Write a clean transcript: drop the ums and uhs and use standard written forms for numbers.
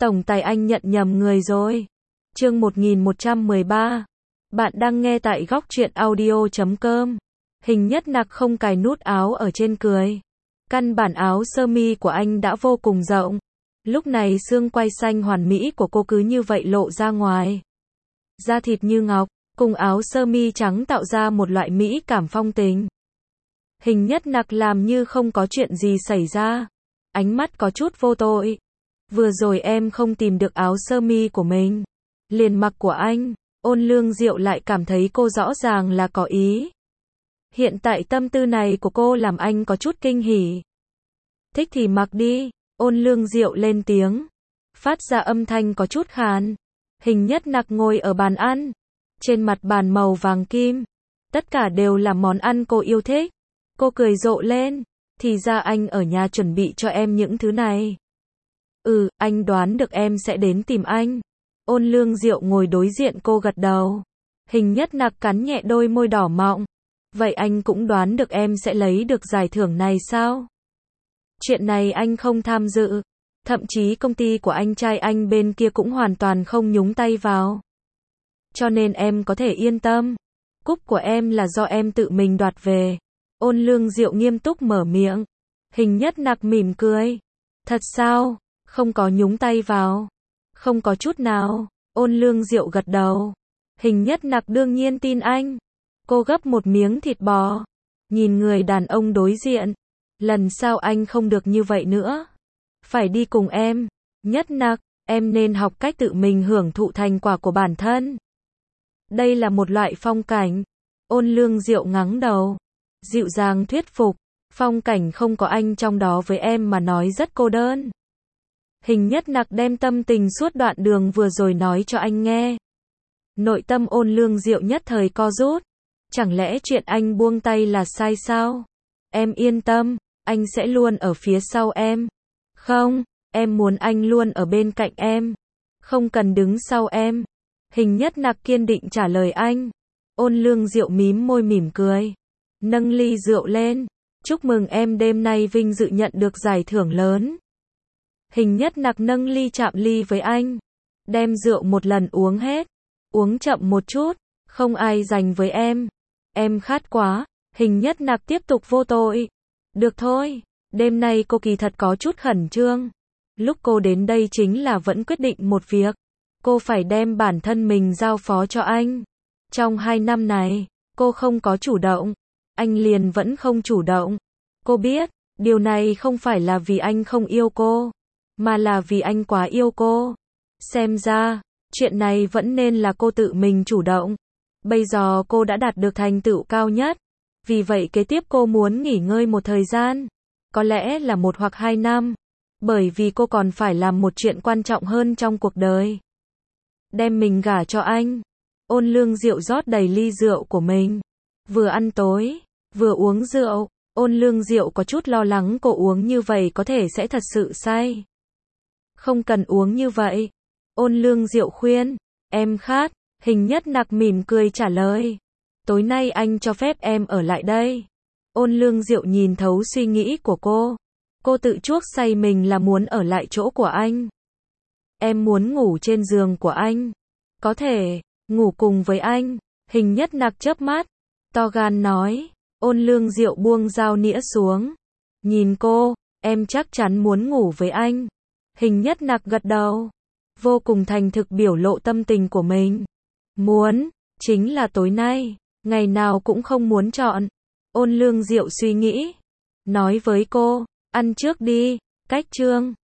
Tổng tài anh nhận nhầm người rồi. Chương 1113. Bạn đang nghe tại góc truyện audio.com. Hình Nhất Nặc không cài nút áo ở trên cười. Căn bản áo sơ mi của anh đã vô cùng rộng. Lúc này xương quai xanh hoàn mỹ của cô cứ như vậy lộ ra ngoài. Da thịt như ngọc, cùng áo sơ mi trắng tạo ra một loại mỹ cảm phong tình. Hình Nhất Nặc làm như không có chuyện gì xảy ra. Ánh mắt có chút vô tội. Vừa rồi em không tìm được áo sơ mi của mình. Liền mặc của anh. Ôn Lương Diệu lại cảm thấy cô rõ ràng là có ý. Hiện tại tâm tư này của cô làm anh có chút kinh hỉ. Thích thì mặc đi. Ôn Lương Diệu lên tiếng. Phát ra âm thanh có chút khàn. Hình Nhất Nặc ngồi ở bàn ăn. Trên mặt bàn màu vàng kim. Tất cả đều là món ăn cô yêu thích. Cô cười rộ lên. Thì ra anh ở nhà chuẩn bị cho em những thứ này. Anh đoán được em sẽ đến tìm anh. Ôn Lương Diệu ngồi đối diện cô gật đầu. Hình Nhất Nặc cắn nhẹ đôi môi đỏ mọng. Vậy anh cũng đoán được em sẽ lấy được giải thưởng này sao? Chuyện này anh không tham dự. Thậm chí công ty của anh trai anh bên kia cũng hoàn toàn không nhúng tay vào. Cho nên em có thể yên tâm. Cúp của em là do em tự mình đoạt về. Ôn Lương Diệu nghiêm túc mở miệng. Hình Nhất Nặc mỉm cười. Thật sao? Không có nhúng tay vào. Không có chút nào. Ôn Lương Diệu gật đầu. Hình Nhất Nặc đương nhiên tin anh. Cô gấp một miếng thịt bò. Nhìn người đàn ông đối diện. Lần sau anh không được như vậy nữa. Phải đi cùng em. Nhất Nặc, em nên học cách tự mình hưởng thụ thành quả của bản thân. Đây là một loại phong cảnh. Ôn Lương Diệu ngắng đầu. Dịu dàng thuyết phục. Phong cảnh không có anh trong đó với em mà nói rất cô đơn. Hình Nhất Nặc đem tâm tình suốt đoạn đường vừa rồi nói cho anh nghe. Nội tâm Ôn Lương Diệu nhất thời co rút. Chẳng lẽ chuyện anh buông tay là sai sao? Em yên tâm, anh sẽ luôn ở phía sau em. Không, em muốn anh luôn ở bên cạnh em. Không cần đứng sau em. Hình Nhất Nặc kiên định trả lời anh. Ôn Lương Diệu mím môi mỉm cười. Nâng ly rượu lên. Chúc mừng em đêm nay vinh dự nhận được giải thưởng lớn. Hình Nhất Nặc nâng ly chạm ly với anh. Đem rượu một lần uống hết. Uống chậm một chút. Không ai giành với em. Em khát quá. Hình Nhất Nặc tiếp tục vô tội. Được thôi. Đêm nay cô kỳ thật có chút khẩn trương. Lúc cô đến đây chính là vẫn quyết định một việc. Cô phải đem bản thân mình giao phó cho anh. Trong 2 năm này, cô không có chủ động. Anh liền vẫn không chủ động. Cô biết, điều này không phải là vì anh không yêu cô, mà là vì anh quá yêu cô. Xem ra, chuyện này vẫn nên là cô tự mình chủ động. Bây giờ cô đã đạt được thành tựu cao nhất. Vì vậy kế tiếp cô muốn nghỉ ngơi một thời gian. Có lẽ là 1 hoặc 2 năm. Bởi vì cô còn phải làm một chuyện quan trọng hơn trong cuộc đời. Đem mình gả cho anh. Ôn Lương Diệu rót đầy ly rượu của mình. Vừa ăn tối, vừa uống rượu. Ôn Lương Diệu có chút lo lắng cô uống như vậy có thể sẽ thật sự say. Không cần uống như vậy. Ôn Lương Diệu khuyên. Em khát. Hình Nhất Nặc mỉm cười trả lời. Tối nay anh cho phép em ở lại đây. Ôn Lương Diệu nhìn thấu suy nghĩ của cô. Cô tự chuốc say mình là muốn ở lại chỗ của anh. Em muốn ngủ trên giường của anh. Có thể, ngủ cùng với anh. Hình Nhất Nặc chớp mắt. To gan nói. Ôn Lương Diệu buông dao nĩa xuống. Nhìn cô, em chắc chắn muốn ngủ với anh. Hình Nhất Nặc gật đầu. Vô cùng thành thực biểu lộ tâm tình của mình. Muốn, chính là tối nay. Ngày nào cũng không muốn chọn. Ôn Lương Diệu suy nghĩ. Nói với cô, ăn trước đi, cách chương.